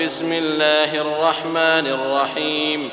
بسم الله الرحمن الرحيم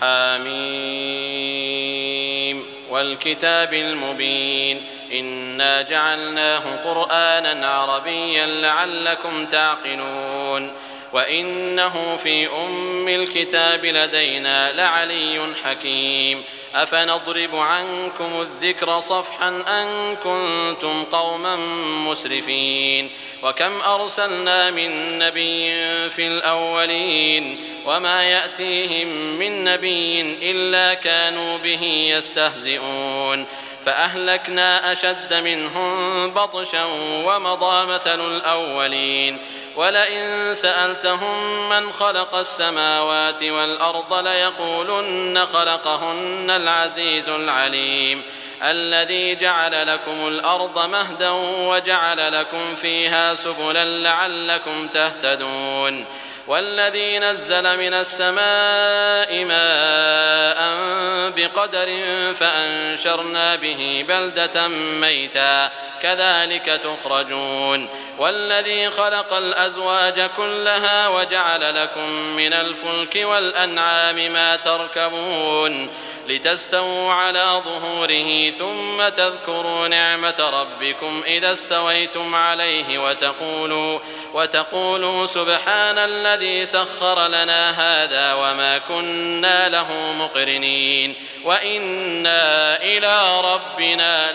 حميم والكتاب المبين إنا جعلناه قرآنا عربيا لعلكم تعقلون وإنه في أم الكتاب لدينا لعلي حكيم أفنضرب عنكم الذكر صفحا أن كنتم قوما مسرفين وكم أرسلنا من نبي في الأولين وما يأتيهم من نبي إلا كانوا به يستهزئون فأهلكنا أشد منهم بطشا ومضى مثل الأولين ولئن سألتهم من خلق السماوات والأرض ليقولن خلقهن العزيز العليم الذي جعل لكم الأرض مهدا وجعل لكم فيها سبلا لعلكم تهتدون والذي نزل من السماء ماء بقدر فأنشرنا به بلدة ميتا كذلك تخرجون والذي خلق الأزواج كلها وجعل لكم من الفلك والأنعام ما تركبون لتستووا على ظهوره ثم تذكروا نعمة ربكم إذا استويتم عليه وتقولوا سبحان الذي سخر لنا هذا وما كنا له مقرنين وإنا إلى ربنا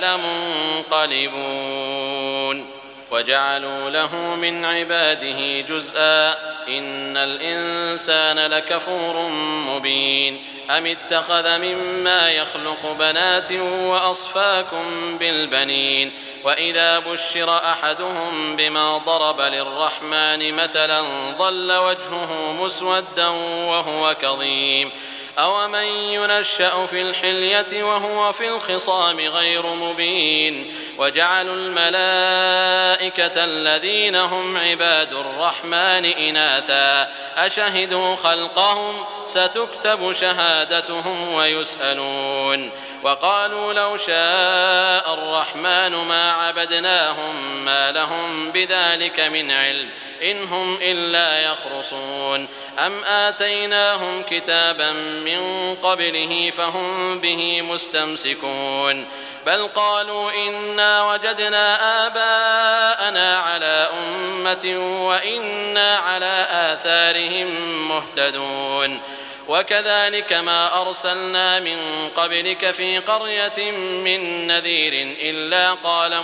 لمنقلبون وجعلوا له من عباده جزءا إن الإنسان لكفور مبين أم اتخذ مما يخلق بنات وأصفاكم بالبنين وإذا بشر أحدهم بما ضرب للرحمن مثلا ظل وجهه مسودا وهو كظيم أومن ينشأ في الحلية وهو في الخصام غير مبين وجعلوا الملائكة الذين هم عباد الرحمن إناثا أشهدوا خلقهم ستكتب شهادتهم ويسألون وقالوا لو شاء الرحمن ما عبدناهم ما لهم بذلك من علم إن هم إلا يخرصون أم آتيناهم كتابا من قبله فهم به مستمسكون بل قالوا إنا وجدنا آباءنا على أمة وإنا على آثارهم مهتدون وكذلك ما أرسلنا من قبلك في قرية من نذير إلا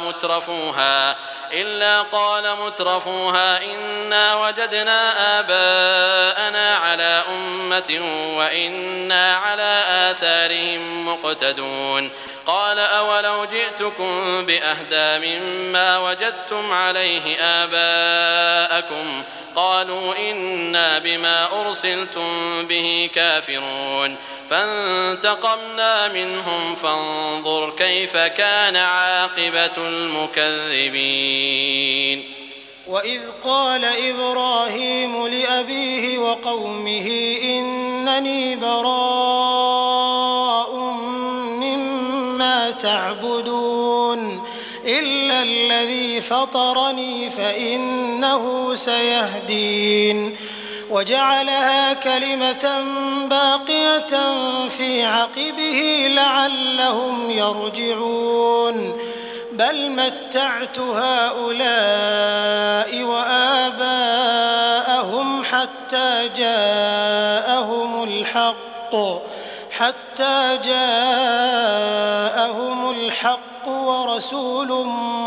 قال مترفوها إنا وجدنا آباءنا على أمة وإنا على آثارهم مقتدون قال أولو جئتكم بأهدى مما وجدتم عليه آباءكم قالوا إنا بما أرسلتم به كافرون فانتقمنا منهم فانظر كيف كان عاقبة المكذبين وإذ قال إبراهيم لأبيه وقومه إنني براء مما تعبدون إلا الذي فطرني فإنه سيهدين وجعلها كلمة باقية في عقبه لعلهم يرجعون بل متعت هؤلاء وآباءهم حتى جاءهم الحق ورسول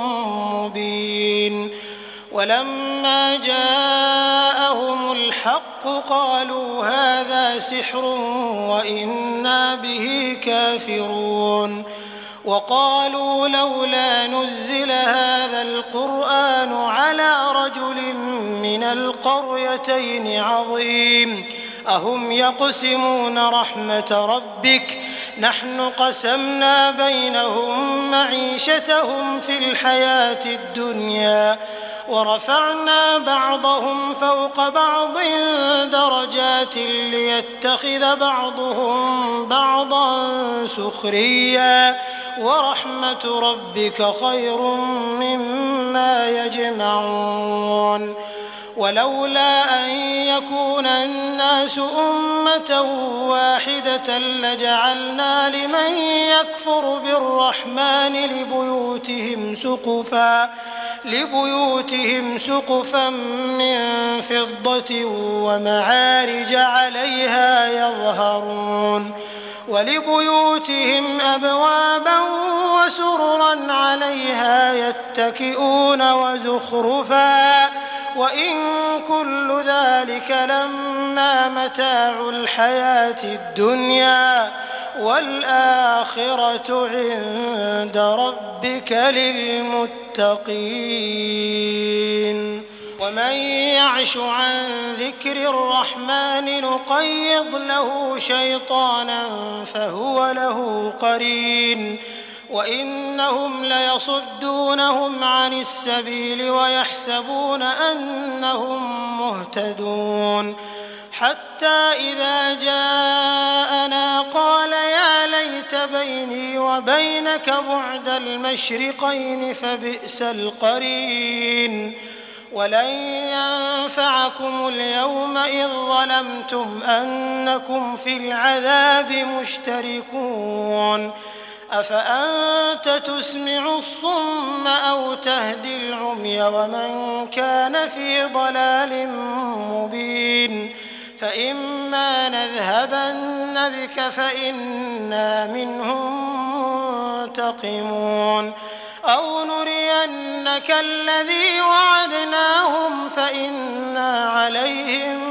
مبين ولما جاءهم الحق قالوا هذا سحر وإنا به كافرون وقالوا لولا نزل هذا القرآن على رجل من القريتين عظيم أهم يقسمون رحمة ربك نحن قسمنا بينهم معيشتهم في الحياة الدنيا ورفعنا بعضهم فوق بعض درجات ليتخذ بعضهم بعضا سخريا ورحمة ربك خير مما يجمعون ولولا أن يكون الناس أمة واحدة لجعلنا لمن يكفر بالرحمن لبيوتهم سقفا من فضة ومعارج عليها يظهرون ولبيوتهم أبوابا وسررا عليها يتكئون وزخرفا وإن كل ذلك لما متاع الحياة الدنيا والآخرة عند ربك للمتقين ومن يعش عن ذكر الرحمن نقيض له شيطانا فهو له قرين وإنهم ليصدونهم عن السبيل ويحسبون أنهم مهتدون حتى إذا جاءنا قال يا ليت بيني وبينك بعد المشرقين فبئس القرين ولن ينفعكم اليوم إذ ظلمتم أنكم في العذاب مشتركون أفأنت تسمع الصم أو تهدي العمي ومن كان في ضلال مبين فإما نذهبن بك فإنا منهم منتقمون أو نرينك الذي وعدناهم فإنا عليهم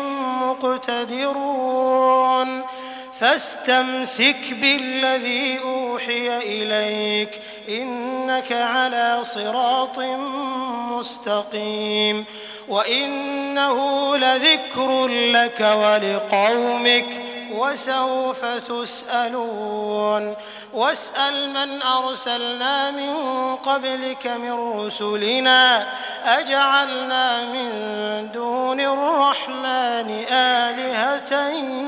مقتدرون فاستمسك بالذي أوحي إليك إنك على صراط مستقيم وإنه لذكر لك ولقومك وسوف تسألون واسأل من أرسلنا من قبلك من رسلنا أجعلنا من دون الرحمن آلهة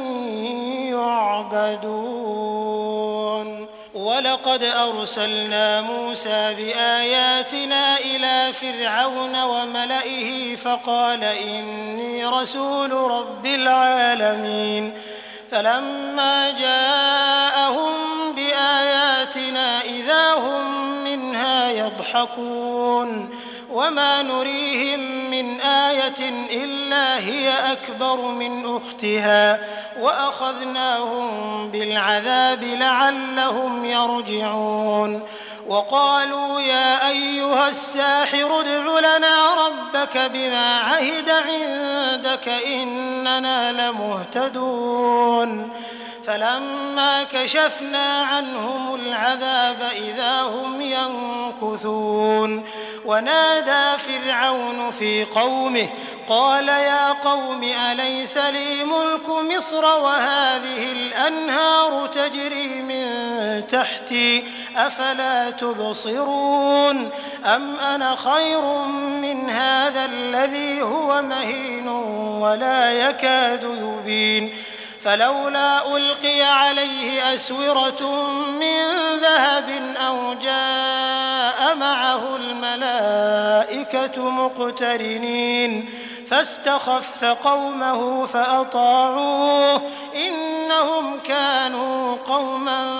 يعبدون ولقد أرسلنا موسى بآياتنا إلى فرعون وملئه فقال إني رسول رب العالمين فلما جاءهم بآياتنا إذا هم منها يضحكون وما نريهم من آية إلا هي أكبر من أختها وأخذناهم بالعذاب لعلهم يرجعون وقالوا يا أيها الساحر ادع لنا ربك بما عهد عندك إننا لمهتدون فلما كشفنا عنهم العذاب إذا هم ينكثون ونادى فرعون في قومه قال يا قوم أليس لي ملك مصر وهذه الأنهار تجري من تحتي أفلا تبصرون أم أنا خير من هذا الذي هو مهين ولا يكاد يبين فلولا ألقي عليه أسورة من ذهب أو جاء معه الملائكة مقترنين فاستخف قومه فأطاعوه إنهم كانوا قوما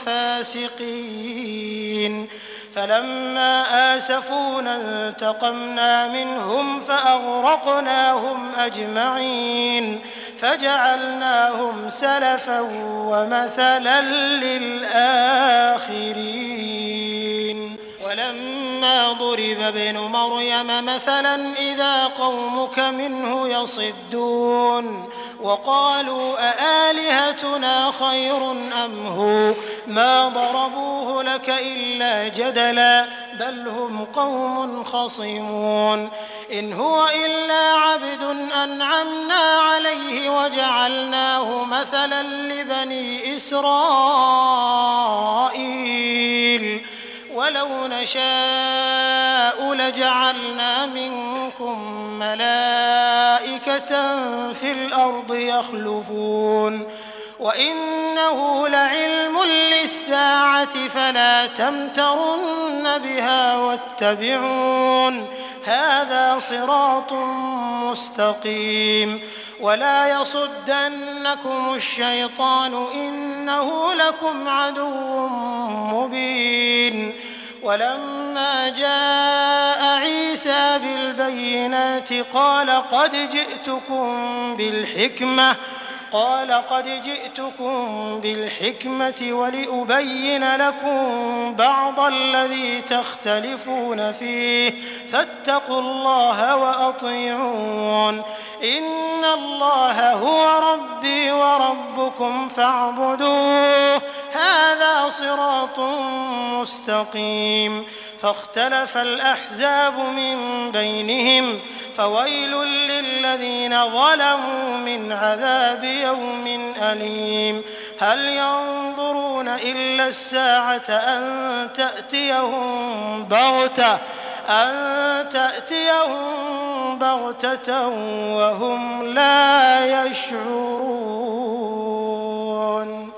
فاسقين فلما آسفونا انتقمنا منهم فأغرقناهم أجمعين فجعلناهم سلفا ومثلا للآخرين ولما ضرب ابن مريم مثلا إذا قومك منه يصدون وقالوا أآلهتنا خير أم هو ما ضربوه لك إلا جدلا بل هم قوم خصمون إن هو إلا عبد أنعمنا عليه وجعلناه مثلا لبني إسرائيل ولو نشاء لجعلنا منكم ملائكة في الأرض يخلفون وإنه لعلم للساعة فلا تمترن بها واتبعون هذا صراط مستقيم ولا يصدنكم الشيطان إنه لكم عدو مبين ولما جاء عيسى بالبينات قال قد جئتكم بالحكمة ولأبين لكم بعض الذي تختلفون فيه فاتقوا الله وأطيعون إن الله هو ربي وربكم فاعبدوه هذا صراط مستقيم فاختلف الأحزاب من بينهم فويل للذين ظلموا من عذاب يوم أليم هل ينظرون إلا الساعة أن تأتيهم بغتة وهم لا يشعرون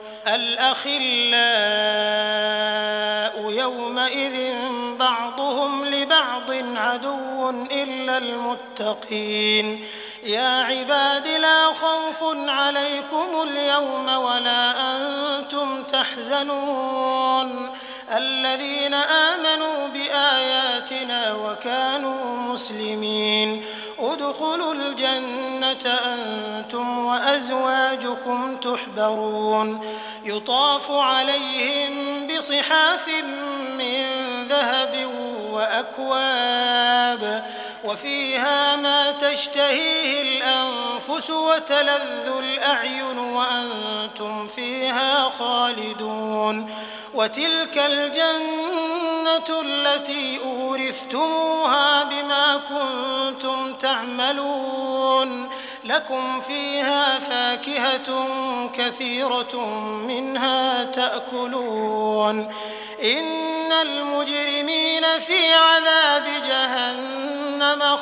الأخلاء يومئذ بعضهم لبعض عدو إلا المتقين يا عباد لا خوف عليكم اليوم ولا أنتم تحزنون الذين آمنوا بآياتنا وكانوا مسلمين ادخلوا الجنة أنتم وأزواجكم تحبرون يطاف عليهم بصحاف من ذهب وأكواب وفيها ما تشتهيه الأنفس وتلذ الأعين وأنتم فيها خالدون وتلك الجنة التي أورثتموها بما كنتم تعملون لكم فيها فاكهة كثيرة منها تأكلون إن المجرمين في عذاب جهنم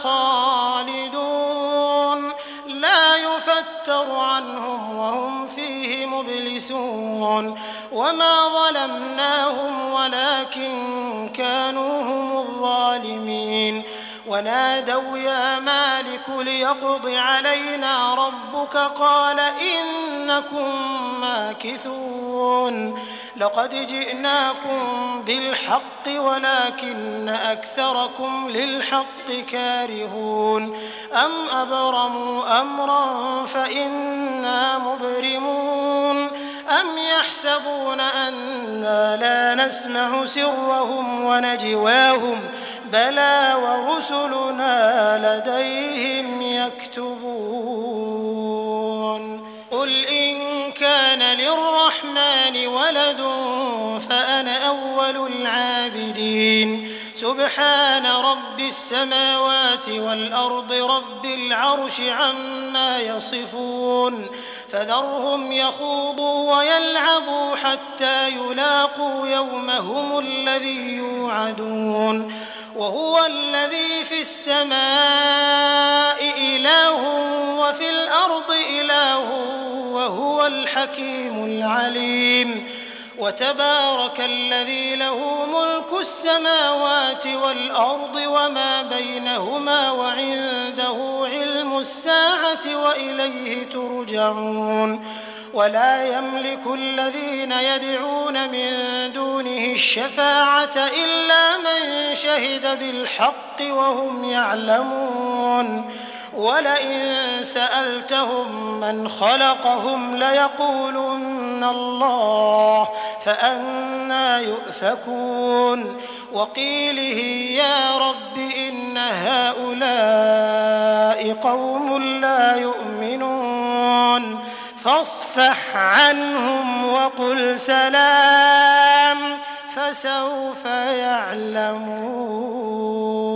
خالدون لا يفتر عنهم وهم فيه مبلسون وما ظلمناهم ولكن كانوا هم الظالمين ونادوا يا مالك ليقض علينا ربك قال إنكم ماكثون لقد جئناكم بالحق ولكن أكثركم للحق كارهون أم أبرموا أمرا فإنا مبرمون أم يحسبون أنا لا نسمع سرهم ونجواهم بلى ورسلنا لديهم يكتبون قل إن كان للرحمن ولد فأنا أول العابدين سبحان رب السماوات والأرض رب العرش عما يصفون فذرهم يخوضوا ويلعبوا حتى يلاقوا يومهم الذي يوعدون وهو الذي في السماء إله وفي الأرض إله وهو الحكيم العليم وتبارك الذي له ملك السماوات والأرض وما بينهما وعنده علم الساعة وإليه ترجعون ولا يملك الذين يدعون من دونه الشفاعة إلا من شهد بالحق وهم يعلمون ولئن سألتهم من خلقهم ليقولن الله فأنى يؤفكون وقيله يا رب إن هؤلاء قوم لا يؤمنون فاصفح عنهم وقل سلام فسوف يعلمون